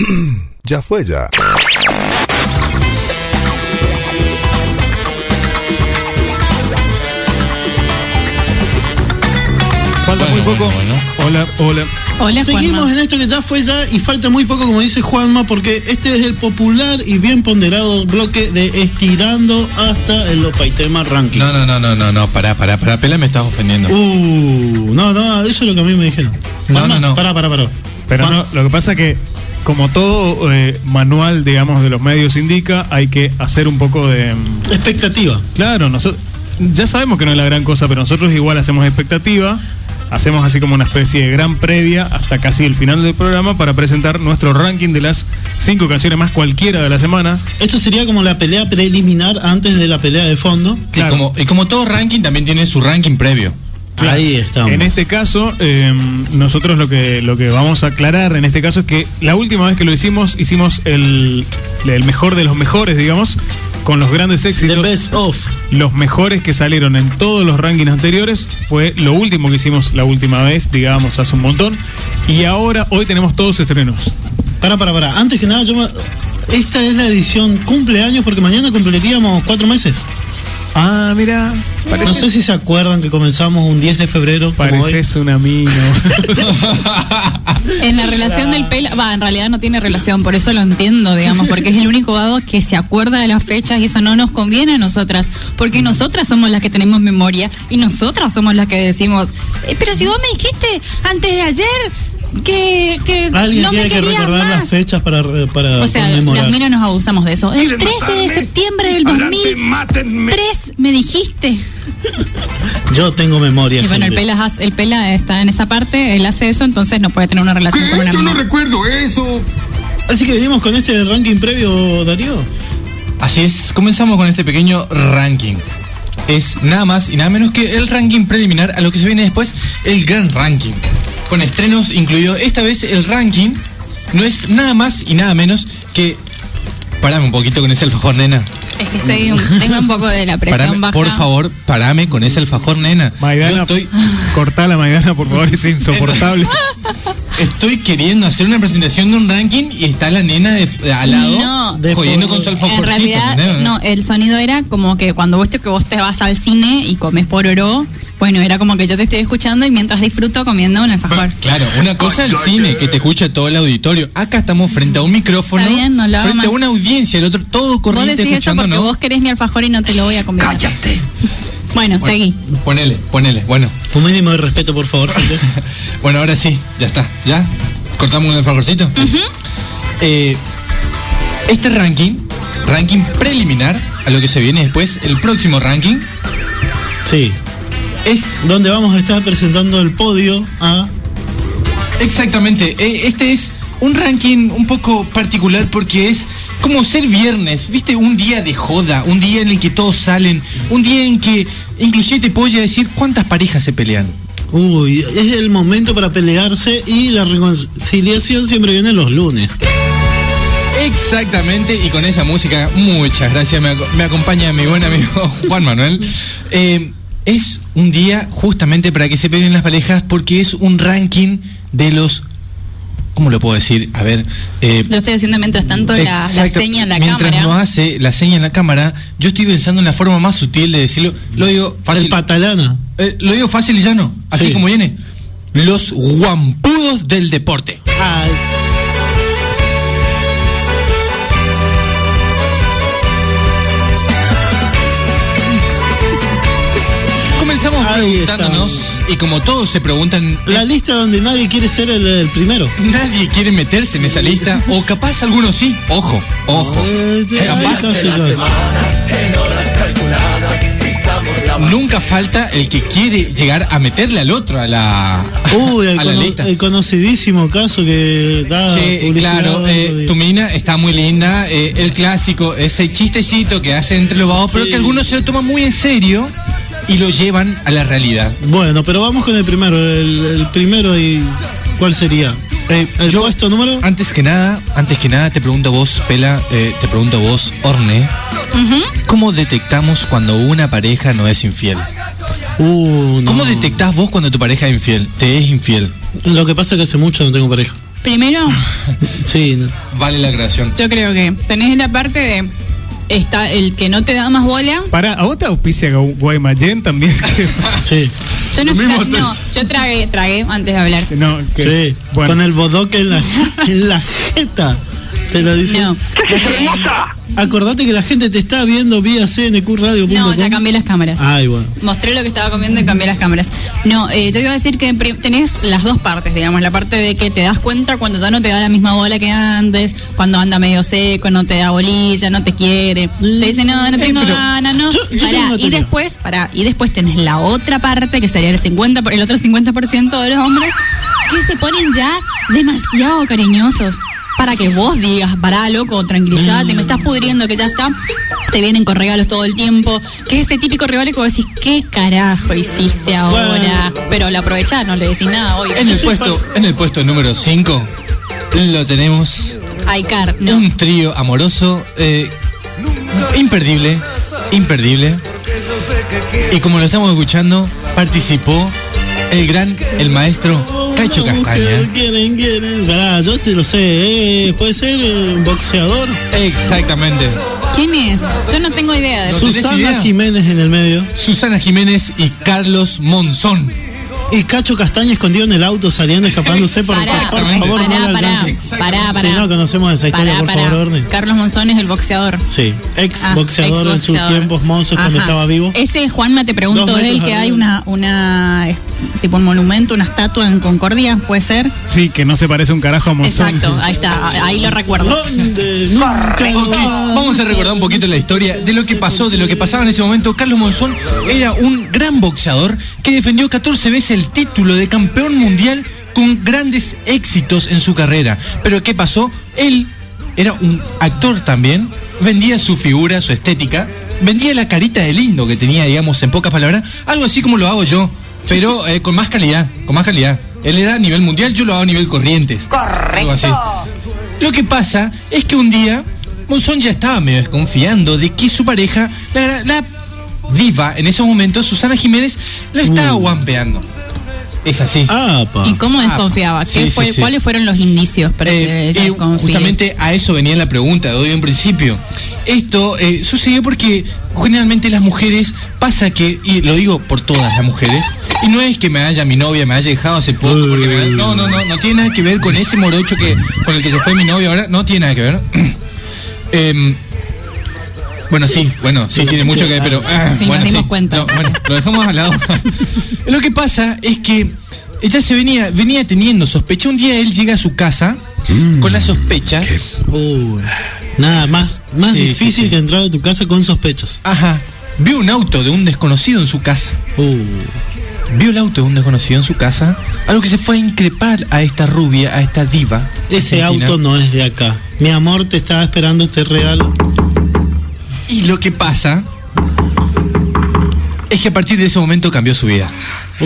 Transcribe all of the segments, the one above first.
Ya fue ya. Falta muy poco. Hola. Hola, seguimos Juanma. en esto que ya fue ya y falta muy poco, como dice Juanma, porque este es el popular y bien ponderado bloque de Estirando hasta el Lopaitema Ranking. No, pará, Pela, me estás ofendiendo. No, eso es lo que a mí me dijeron. Juanma, No. Pará. Pero no, lo que pasa es que, como todo manual, digamos, de los medios indica, hay que hacer un poco de... expectativa. Claro, nosotros ya sabemos que no es la gran cosa, pero nosotros igual hacemos expectativa. Hacemos así como una especie de gran previa hasta casi el final del programa para presentar nuestro ranking de las 5 canciones más cualquiera de la semana. Esto sería como la pelea preliminar antes de la pelea de fondo. Claro. Y como todo ranking también tiene su ranking previo. Claro. Ahí estamos. En este caso, nosotros lo que vamos a aclarar en este caso es que la última vez que lo hicimos el mejor de los mejores, digamos, con los grandes éxitos. The best of. Los mejores que salieron en todos los rankings anteriores. Fue lo último que hicimos la última vez, digamos, hace un montón. Y ahora, hoy tenemos todos estrenos. Pará. Antes que nada, esta es la edición cumpleaños porque mañana cumpliríamos 4 meses. Ah, mira. No sé si se acuerdan que comenzamos un 10 de febrero. Pareces un amigo. En la relación del Pela, en realidad no tiene relación, por eso lo entiendo, digamos, porque es el único vago que se acuerda de las fechas y eso no nos conviene a nosotras, porque nosotras somos las que tenemos memoria y nosotras somos las que decimos, pero si vos me dijiste antes de ayer que alguien no tiene me que querías recordar más. las fechas para O sea, conmemorar. las minas nos abusamos de eso. El 13 de septiembre del 2003 me dijiste. Yo tengo memoria. Y bueno, gente. el Pela está en esa parte, él hace eso, entonces no puede tener una relación con una Yo no mina. recuerdo eso. Así que venimos con este ranking previo, Darío. Así es, comenzamos con este pequeño ranking. Es nada más y nada menos que el ranking preliminar a lo que se viene después, el gran ranking. Con estrenos incluidos. Esta vez el ranking no es nada más y nada menos que... Parame un poquito con ese alfajor, nena. Es que tengo un poco de la presión Parame, baja. por favor, parame con ese alfajor, nena. Maidana, cortá la Maidana, por favor, es insoportable. Estoy queriendo hacer una presentación de un ranking y está la nena al lado jodiendo con su alfajorcito. En realidad, no, el sonido era como que cuando vos te vas al cine y comes pororó, bueno, era como que yo te estoy escuchando y mientras disfruto comiendo un alfajor. Claro, una cosa el cine, que te escucha todo el auditorio. Acá estamos frente a un micrófono, Está bien, no lo hago frente a más. una audiencia, el otro todo Vos corriente decís eso escuchando, porque ¿no? vos querés mi alfajor y no te lo voy a comer. ¡Cállate! Bueno, seguí. Ponele, bueno. Un mínimo de respeto, por favor, gente. Bueno, ahora sí, ya está, ¿ya? ¿Cortamos un alfajorcito? Este ranking preliminar a lo que se viene después, el próximo ranking. Sí. Es donde vamos a estar presentando el podio a... Exactamente, este es un ranking un poco particular porque es como ser viernes, ¿viste? Un día de joda, un día en el que todos salen, un día en que inclusive te puedo ya decir cuántas parejas se pelean. Uy, es el momento para pelearse y la reconciliación siempre viene los lunes. Exactamente, y con esa música, muchas gracias, me acompaña mi buen amigo Juan Manuel. Es un día justamente para que se peleen las parejas porque es un ranking de los... ¿Cómo lo puedo decir? A ver... yo estoy haciendo mientras tanto la seña en la mientras cámara. Mientras no hace la seña en la cámara, yo estoy pensando en la forma más sutil de decirlo. Lo digo fácil. El patalana. Lo digo fácil y llano, así como viene. Los guampudos del deporte. Ay. Comenzamos preguntándonos, y como todos se preguntan... La lista donde nadie quiere ser el primero. Nadie quiere meterse en esa lista, o capaz algunos sí. Ojo. Capaz. Nunca falta el que quiere llegar a meterle al otro a la lista. El conocidísimo caso que da claro, tu mina está muy linda, el clásico, ese chistecito que hace entre los vagos, pero que algunos se lo toman muy en serio y lo llevan a la realidad. Bueno, pero vamos con el primero. El primero, y ¿cuál sería? ¿El puesto número? Antes que nada, te pregunto a vos, Pela, te pregunto a vos, Orne. ¿Cómo detectamos cuando una pareja no es infiel? No. ¿Cómo detectás vos cuando tu pareja es infiel? Te es infiel. Lo que pasa es que hace mucho no tengo pareja. Primero, Sí, no. Vale la creación. yo creo que tenés la parte de está el que no te da más bola. Para, ¿a vos te auspicia Guaymallén también? Sí. Yo no, Lo mismo yo tragué antes de hablar. No, que, Sí. bueno. Con el bodoque en la jeta. Te lo dice. No. Acordate que la gente te está viendo vía cnqradio.com. No, ya cambié las cámaras. Ay, bueno. Mostré lo que estaba comiendo y cambié las cámaras. No, yo iba a decir que tenés las dos partes, digamos. La parte de que te das cuenta cuando ya no te da la misma bola que antes, cuando anda medio seco, no te da bolilla, no te quiere. Te dice, no tengo pero ganas, no. yo tengo Pará, una y teoría. después tenés la otra parte, que sería el otro 50% de los hombres, que se ponen ya demasiado cariñosos. Para que vos digas, pará, loco, tranquilízate, me estás pudriendo, que ya está. Te vienen con regalos todo el tiempo. Que es ese típico regalo que vos decís, ¿qué carajo hiciste ahora? Bueno. Pero lo aprovechás, no le decís nada, obvio. En el puesto número 5 lo tenemos Icar, no. un trío amoroso imperdible. Y como lo estamos escuchando, participó el maestro Cacho Castaña. Quieren. Pará, yo te lo sé. Puede ser un boxeador. Exactamente. ¿Quién es? Yo no tengo idea de ¿No eso. tenés Susana idea? Jiménez en el medio. Susana Jiménez y Carlos Monzón. Y Cacho Castaña escondido en el auto saliendo, escapándose. Por favor, no lo alcances. Pará. Si no conocemos esa historia, por favor, Orne. Carlos Monzón es el boxeador. Sí, ex boxeador en sus ex-boxeador. tiempos mozos cuando Ajá. estaba vivo. Ese Juanma, te pregunto 2 de él, metros que hay arriba. una tipo un monumento, una estatua en Concordia, ¿puede ser? Sí, que no se parece un carajo a Monzón. Exacto, ahí está, ahí lo recuerdo. ¿Dónde? Nunca Ok, vamos a recordar un poquito la historia de lo que pasó, de lo que pasaba en ese momento. Carlos Monzón era un gran boxeador que defendió 14 veces el título de campeón mundial con grandes éxitos en su carrera. Pero ¿qué pasó? Él era un actor también, vendía su figura, su estética, vendía la carita de lindo que tenía, digamos, en pocas palabras, algo así como lo hago yo, pero con más calidad, Él era a nivel mundial, yo lo hago a nivel Corrientes. Algo así. Lo que pasa es que un día Monzón ya estaba medio desconfiando de que su pareja, la diva en esos momentos, Susana Jiménez, lo estaba guampeando. Es así. Apa. ¿Y cómo desconfiaba? Sí, sí, sí. ¿Cuáles fueron los indicios para que ella y desconfíe? justamente a eso venía la pregunta de hoy en principio. Esto sucedió porque generalmente las mujeres pasa que, y lo digo por todas las mujeres, y no es que mi novia me haya dejado hace poco, porque no tiene nada que ver con ese morocho con el que se fue mi novia ahora, no tiene nada que ver. Bueno, sí, tiene mucho que ver, pero... Sí, bueno, nos dimos cuenta. No, bueno, lo dejamos al lado. Lo que pasa es que ella venía teniendo sospecha. Un día él llega a su casa con las sospechas. Nada más Sí, difícil sí, sí. que entrar a tu casa con sospechas. Ajá. Vio un auto de un desconocido en su casa. Vio el auto de un desconocido en su casa, a lo que se fue a increpar a esta rubia, a esta diva. Ese argentina. auto no es de acá. Mi amor, te estaba esperando este regalo. Y lo que pasa es que a partir de ese momento cambió su vida.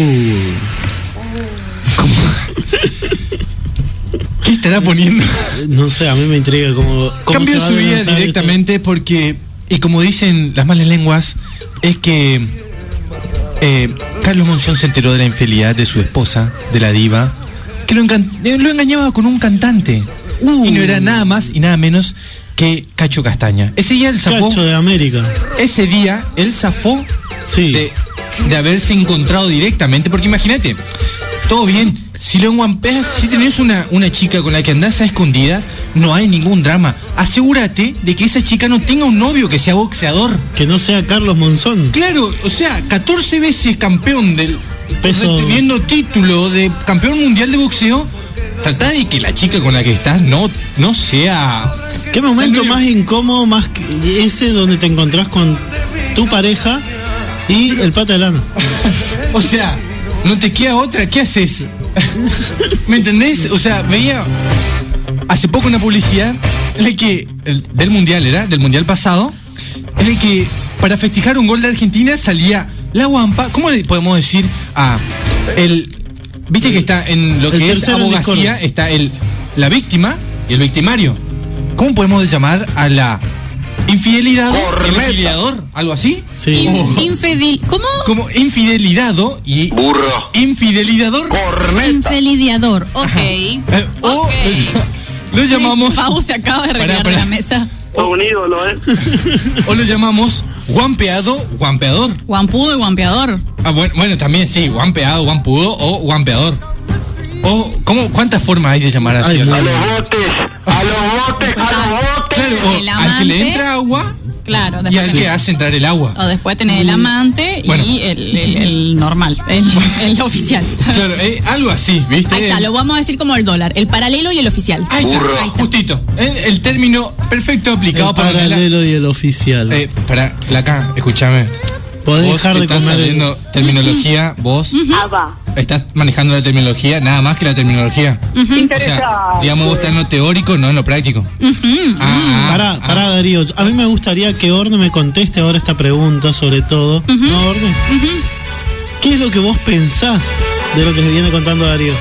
¿Qué estará poniendo? No sé, a mí me intriga cómo Cambió se va su a vida lanzar directamente porque, y como dicen las malas lenguas, es que Carlos Monzón se enteró de la infidelidad de su esposa, de la diva, que lo engañaba con un cantante. Y no era nada más y nada menos que Cacho Castaña. Ese día él zafó. Cacho de América. Ese día él zafó Sí. de haberse encontrado directamente, porque imagínate, todo bien, si lo enguampeas, si tenés una chica con la que andás a escondidas, no hay ningún drama. Asegúrate de que esa chica no tenga un novio que sea boxeador. Que no sea Carlos Monzón. Claro, o sea, 14 veces campeón del Peso. teniendo título de campeón mundial de boxeo. Trata de que la chica con la que estás no sea... ¿Qué momento más incómodo, más que ese donde te encontrás con tu pareja y el pata de lana? O sea, no te queda otra, ¿qué haces? ¿Me entendés? O sea, veía hace poco una publicidad en la que, del mundial pasado, en el que para festejar un gol de Argentina salía la guampa, ¿cómo le podemos decir a viste que está en lo El que es tercero en abogacía, discordia. está la víctima y el victimario? ¿Cómo podemos llamar a la Infidelidad, infideliador, algo así. Sí. ¿Cómo? Como infidelidado y burro, infidelidador. Infelidiador, ok. O lo llamamos. Pau se acaba de retirar de la mesa. un ídolo, O lo llamamos guampeado, guampeador. Guampudo y guampeador. Ah, bueno, también sí, guampeado, guampudo o guampeador. O ¿cuántas formas hay de llamar así? Ay, a los botes, a los botes, a los botes. Claro, o al que le entra agua. Claro, Y al que hace entrar el agua. O después tenés el amante Bueno. y el normal, el oficial. Claro, algo así, ¿viste? Ahí está, lo vamos a decir como el dólar, el paralelo y el oficial. Ahí está, Burro. Ahí está. justito. El término perfecto aplicado El para paralelo y el oficial. Para, flaca, escúchame. Podés Vos dejar que de estás comer. sabiendo terminología, vos estás manejando la terminología, nada más que la terminología. O sea, digamos, vos estás en lo teórico, no en lo práctico. Pará, Darío. A mí me gustaría que Orne me conteste ahora esta pregunta, sobre todo. ¿No, Orne? ¿Qué es lo que vos pensás de lo que se viene contando Darío?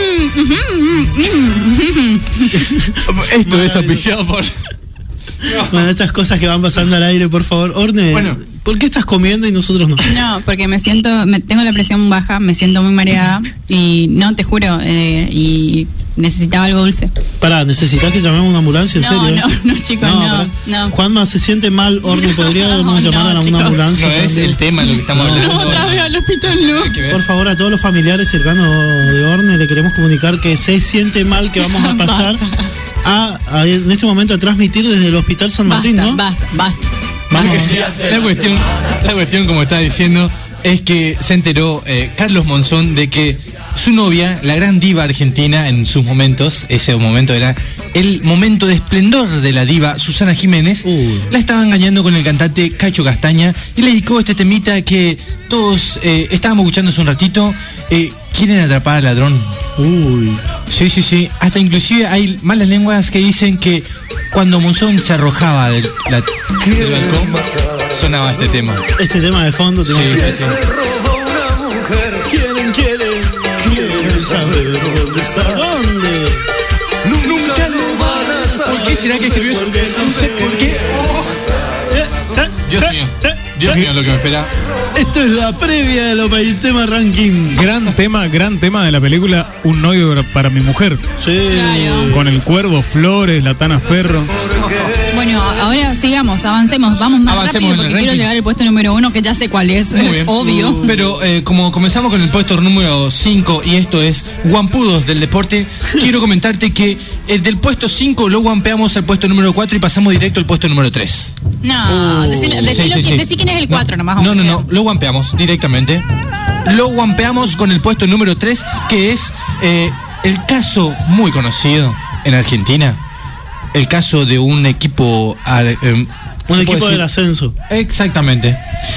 Esto es auspiciado por... Bueno, estas cosas que van pasando al aire, por favor. Orne, Bueno. ¿por qué estás comiendo y nosotros no? No, porque tengo la presión baja, me siento muy mareada y no, te juro, y necesitaba algo dulce. Pará, ¿necesitas que llamemos una ambulancia? ¿En serio? No, chicos, pará. no. Juanma se siente mal, Orne, ¿podríamos No, llamar a chicos. una ambulancia? No es también? el tema de lo que estamos hablando. Otra vez al hospital, no. Hay que ver. Por favor, a todos los familiares cercanos de Orne le queremos comunicar que se siente mal, que vamos a pasar en este momento a transmitir desde el Hospital San Martín, ¿no? Basta. Vamos. La cuestión, como estaba diciendo, es que se enteró Carlos Monzón de que su novia, la gran diva argentina en sus momentos, ese momento era el momento de esplendor de la diva Susana Jiménez, la estaba engañando con el cantante Cacho Castaña y le dedicó este temita que todos estábamos escuchando hace un ratito. Quieren atrapar al ladrón. Uy. Sí. Hasta inclusive hay malas lenguas que dicen que cuando Monzón se arrojaba del balcón, sonaba este tema. Este tema de fondo Sí, tiene sí. Quieren saber dónde está. ¿Dónde? Nunca lo van a saber. ¿Por qué será que escribió eso? No sé por qué. Dios mío, lo que me espera. Esto es la previa de los tema ranking. Gran tema de la película Un novio para mi mujer. Sí. Claro. Con el Cuervo, Flores, la Tana Ferro. Bueno, ahora sigamos, avancemos, vamos más Avancemos en rápido el porque quiero ranking. llegar al puesto número 1, que ya sé cuál es, Muy es bien. obvio. Pero como comenzamos con el puesto número 5 y esto es Guampudos del deporte, quiero comentarte que del puesto 5 lo guampeamos al puesto número 4 y pasamos directo al puesto número 3. No, decí quién es el 4 nomás. aunque sea. No, lo guampeamos directamente. Lo guampeamos con el puesto número 3, que es el caso muy conocido en Argentina. El caso de un equipo... Un equipo del ascenso. Exactamente.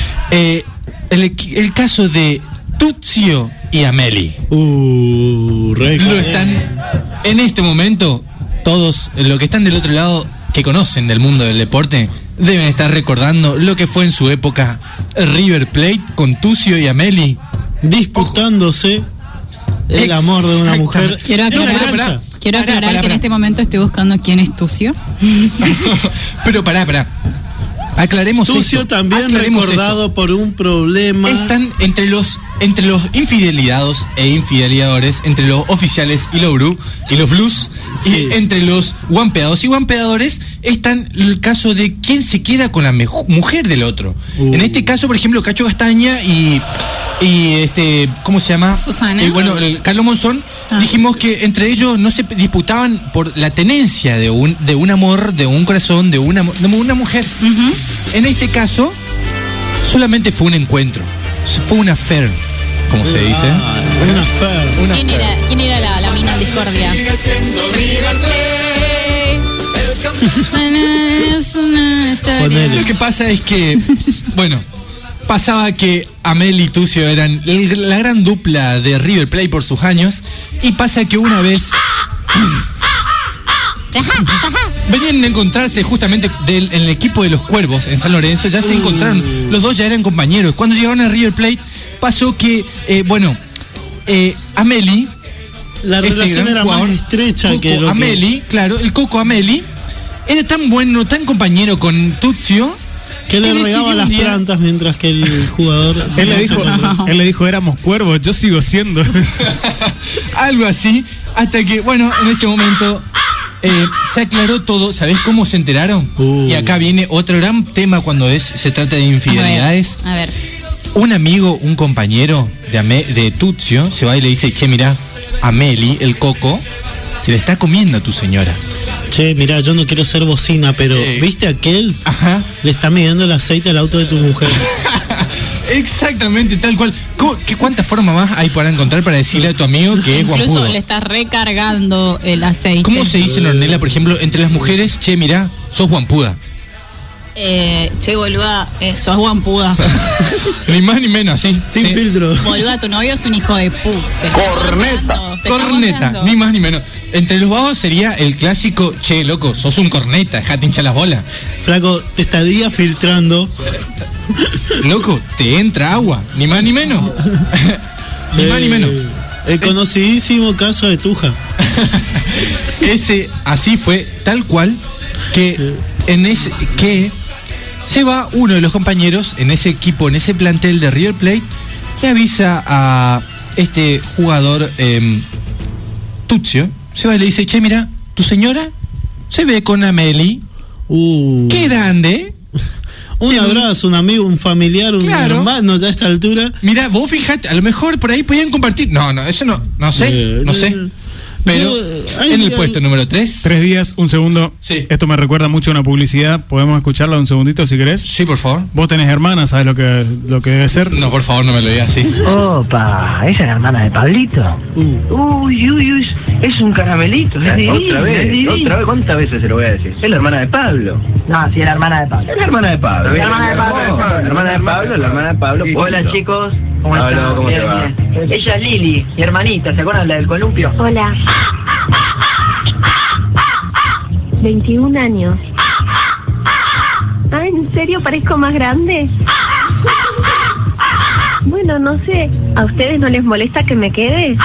El caso de Tuzio y Ameli. Lo están en este momento, todos los que están del otro lado, que conocen del mundo del deporte, deben estar recordando lo que fue en su época River Plate con Tuzio y Ameli Disputándose el amor de una mujer. Quiero en una aclarar, cancha. que en este momento estoy buscando quién es Tucio. Pero pará. Aclaremos Tucio esto. también Aclaremos recordado esto. por un problema. Están entre los infidelidados e infideliadores, entre los oficiales y los blues, Sí. y entre los guampeados y guampeadores están el caso de quién se queda con la mujer del otro. En este caso, por ejemplo, Cacho Castaña y ¿cómo se llama? Susana. El Carlos Monzón, dijimos que entre ellos no se disputaban por la tenencia de un amor, de un corazón, de una mujer. En este caso, solamente fue un encuentro, fue una affair, como se dice. Una fer. ¿Quién era la mina en discordia? Ponele. Lo que pasa es que, bueno, pasaba que Amel y Tucio eran la gran dupla de River Plate por sus años, y pasa que una vez venían a encontrarse justamente en el equipo de los Cuervos en San Lorenzo, ya se encontraron, los dos ya eran compañeros. Cuando llegaron a River Plate pasó que, Ameli, La relación gran era jugador, más estrecha Coco que lo Ameli, claro, el Coco Ameli era tan bueno, tan compañero con Tuzio, que le decidió regaba un las día- plantas mientras que el jugador... Él le dijo, éramos cuervos, yo sigo siendo. algo así, hasta que, bueno, en ese momento se aclaró todo. ¿Sabés cómo se enteraron? Y acá viene otro gran tema cuando se trata de infidelidades. A ver. Un amigo, un compañero de Tuzio se va y le dice, che, mirá, a Meli, el coco, se le está comiendo a tu señora. Che, mirá, yo no quiero ser bocina, pero ¿viste aquel? Ajá. Le está midiendo el aceite al auto de tu mujer. Exactamente, tal cual. ¿Cuántas formas más hay para encontrar para decirle a tu amigo que es Incluso guampudo? le estás recargando el aceite. ¿Cómo se dice en Ornella, por ejemplo, entre las mujeres? Che, mirá, sos guampuda. Che, boluda, sos guampuda. Ni más ni menos, así. Sin sí. filtro. Boluda, tu novio es un hijo de puta. Corneta, ni más ni menos. Entre los vagos sería el clásico, che, loco, sos un corneta, dejate hinchar las bolas. Flaco, te estaría filtrando. Loco, te entra agua, ni más ni menos. Ni más ni menos. El conocidísimo caso de Tuja. Así fue, tal cual, que se va uno de los compañeros en ese equipo, en ese plantel de River Plate, le avisa a este jugador Tuzio, se va y le dice, che, mira, tu señora se ve con Ameli, qué grande. Un abrazo, un amigo, un familiar, un hermano ya a esta altura. Mira, vos fijate, a lo mejor por ahí podían compartir. No, eso no sé. Pero en el puesto número 3. 3 días, un segundo. Sí. Esto me recuerda mucho a una publicidad. ¿Podemos escucharla un segundito si querés? Sí, por favor. Vos tenés hermana, ¿sabes lo que debe ser? No, por favor, no me lo digas así. Opa, ¿esa es la hermana de Pablito? Uy, es un caramelito. Es divino, Otra vez, ¿cuántas veces se lo voy a decir? Es la hermana de Pablo. No, sí, es la hermana de Pablo. Es la hermana de Pablo. La hermana de Pablo. La hermana de Pablo, la hermana de Pablo. Hola, punto. chicos. ¿Cómo Hola, están? ¿cómo te va? Bien. Ella es Lili, mi hermanita. ¿Se acuerdan la del columpio? Hola. 21 años. Ah, ¿en serio parezco más grande? Bueno, no sé. ¿A ustedes no les molesta que me quede?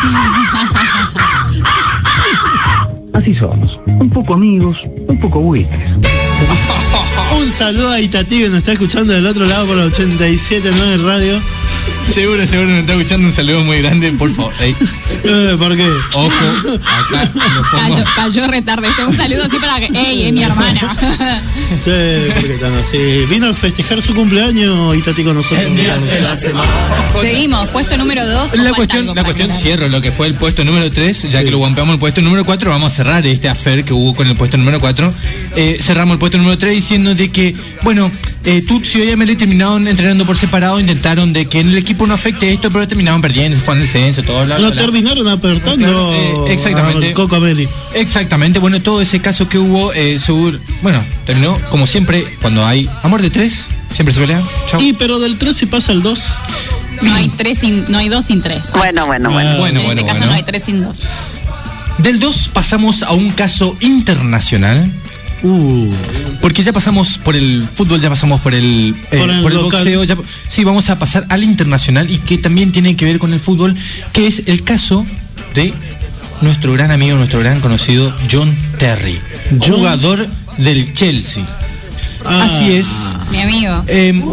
Así somos. Un poco amigos, un poco buitres. Un saludo a Itatí que nos está escuchando del otro lado por la 87.9 Radio. Seguro nos está escuchando. Un saludo muy grande, por favor. Ey. ¿Por qué? Ojo, acá lo pongo. Cayó retarde. Un saludo así para que. ¡Ey, es mi hermana! Che, ¿por qué tan así? Vino a festejar su cumpleaños Itatí con nosotros. Seguimos, puesto número 2. La cuestión cierro lo que fue el puesto número 3, ya que lo guampeamos el puesto número 4, vamos a cerrar este affair que hubo con el puesto número 4. Cerramos el puesto número 3 diciendo de que, bueno, Tuzio y Ameli terminaron entrenando por separado, intentaron de que en el equipo no afecte esto, pero terminaron perdiendo, fue en el descenso, todo Lo terminaron apertando. Claro, exactamente. al Coco Ameli. Exactamente, bueno, todo ese caso que hubo, terminó como siempre, cuando hay amor de 3, siempre se pelea. Chau. Pero del 3 se pasa al 2. No hay 2 sin 3. Bueno. En este caso no hay 3 sin 2. Del 2 pasamos a un caso internacional. Porque ya pasamos por el fútbol, ya pasamos por el boxeo. Sí, vamos a pasar al internacional y que también tiene que ver con el fútbol, que es el caso de nuestro gran amigo, nuestro gran conocido John Terry, jugador del Chelsea. Así es. Mi amigo.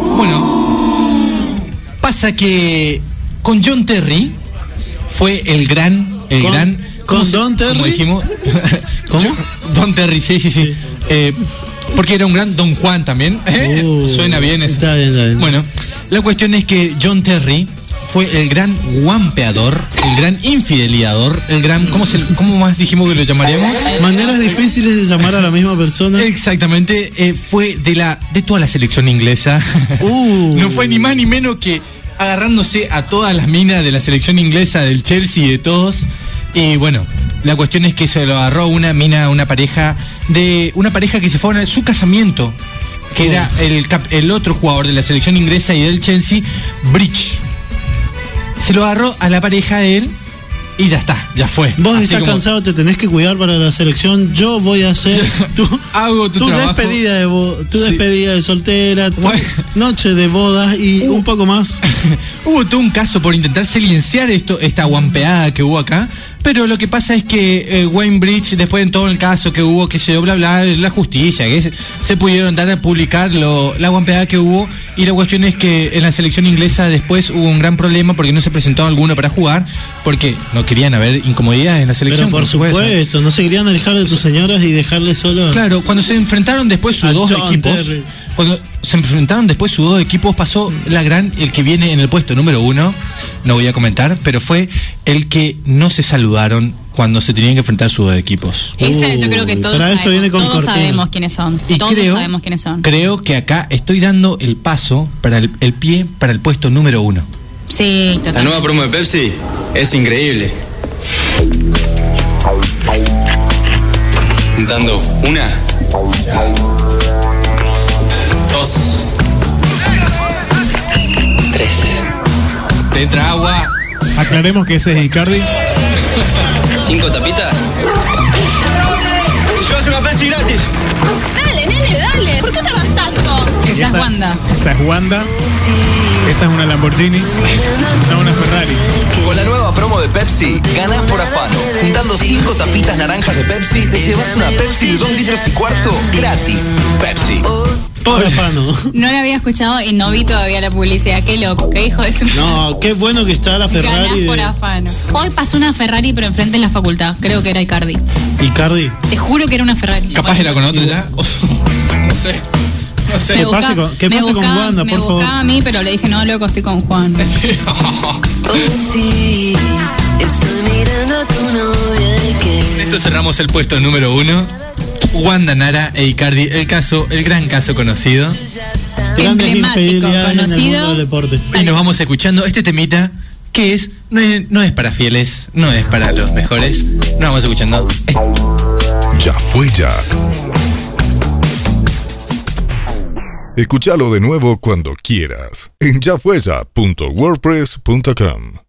Pasa que con John Terry fue el gran ¿Con Don Terry? Como dijimos. ¿Cómo? Don Terry, sí. Porque era un gran Don Juan también. Suena bien eso. Está bien. Bueno, la cuestión es que John Terry fue el gran guampeador, el gran infidelidad, el gran... ¿Cómo más dijimos que lo llamaríamos? Maneras difíciles de llamar a la misma persona. Exactamente, fue de toda la selección inglesa. No fue ni más ni menos que agarrándose a todas las minas de la selección inglesa, del Chelsea y de todos. Y bueno, la cuestión es que se lo agarró una pareja que se fue a su casamiento, que era el otro jugador de la selección inglesa y del Chelsea, Bridge. Se lo agarró a la pareja de él y ya está, ya fue. Vos estás cansado, te tenés que cuidar para la selección. Yo voy a hacer hago tu trabajo. Despedida de soltera, tu noche de bodas y un poco más. Hubo todo un caso por intentar silenciar esta guampeada que hubo acá, Pero lo que pasa es que Wayne Bridge, después de todo el caso que hubo, que se dio bla bla, la justicia, que se pudieron dar a publicar la guampeada que hubo, y la cuestión es que en la selección inglesa después hubo un gran problema porque no se presentó alguno para jugar, porque no querían haber incomodidades en la selección. Pero por supuesto, no se querían alejar de tus señoras y dejarles solo. Claro, cuando se enfrentaron después sus dos equipos, pasó el que viene en el puesto número 1, no voy a comentar, pero fue el que no se saludaron cuando se tenían que enfrentar sus dos equipos. Esa yo creo que todos sabemos quiénes son. Y todos sabemos quiénes son. Creo que acá estoy dando el paso para el pie para el puesto número 1. Sí, totalmente. La nueva promo de Pepsi es increíble. Dando 1, 2, 3. Te entra agua. Aclaremos que ese es Icardi. 5 tapitas. Te llevas una Pepsi gratis. Dale, nene, dale. ¿Por qué te vas tanto? Esa es Wanda. Esa es Wanda. Esa es una Lamborghini. No, una Ferrari. Con la nueva promo de Pepsi, ganás por afano. Juntando 5 tapitas naranjas de Pepsi, te llevas una Pepsi de 2,25 litros gratis. Pepsi. Por afano. No la había escuchado y no vi todavía la publicidad. Qué loco, qué hijo de su... No, qué bueno que está la Ferrari. Ganás por afano. Hoy pasó una Ferrari, pero enfrente en la facultad. Creo que era Icardi. ¿Icardi? Te juro que era una Ferrari. Capaz era con otro ya. No sé. ¿Qué pasa con Wanda, por favor? Me buscaba a mí, pero le dije, no, loco, estoy con Juan. Esto cerramos el puesto número 1. Wanda Nara e Icardi, el gran caso conocido. Emblemático, conocido. Y nos vamos escuchando este temita que no es para fieles, no es para los mejores. Nos vamos escuchando. Ya fue ya. Escúchalo de nuevo cuando quieras en yafueya.wordpress.com.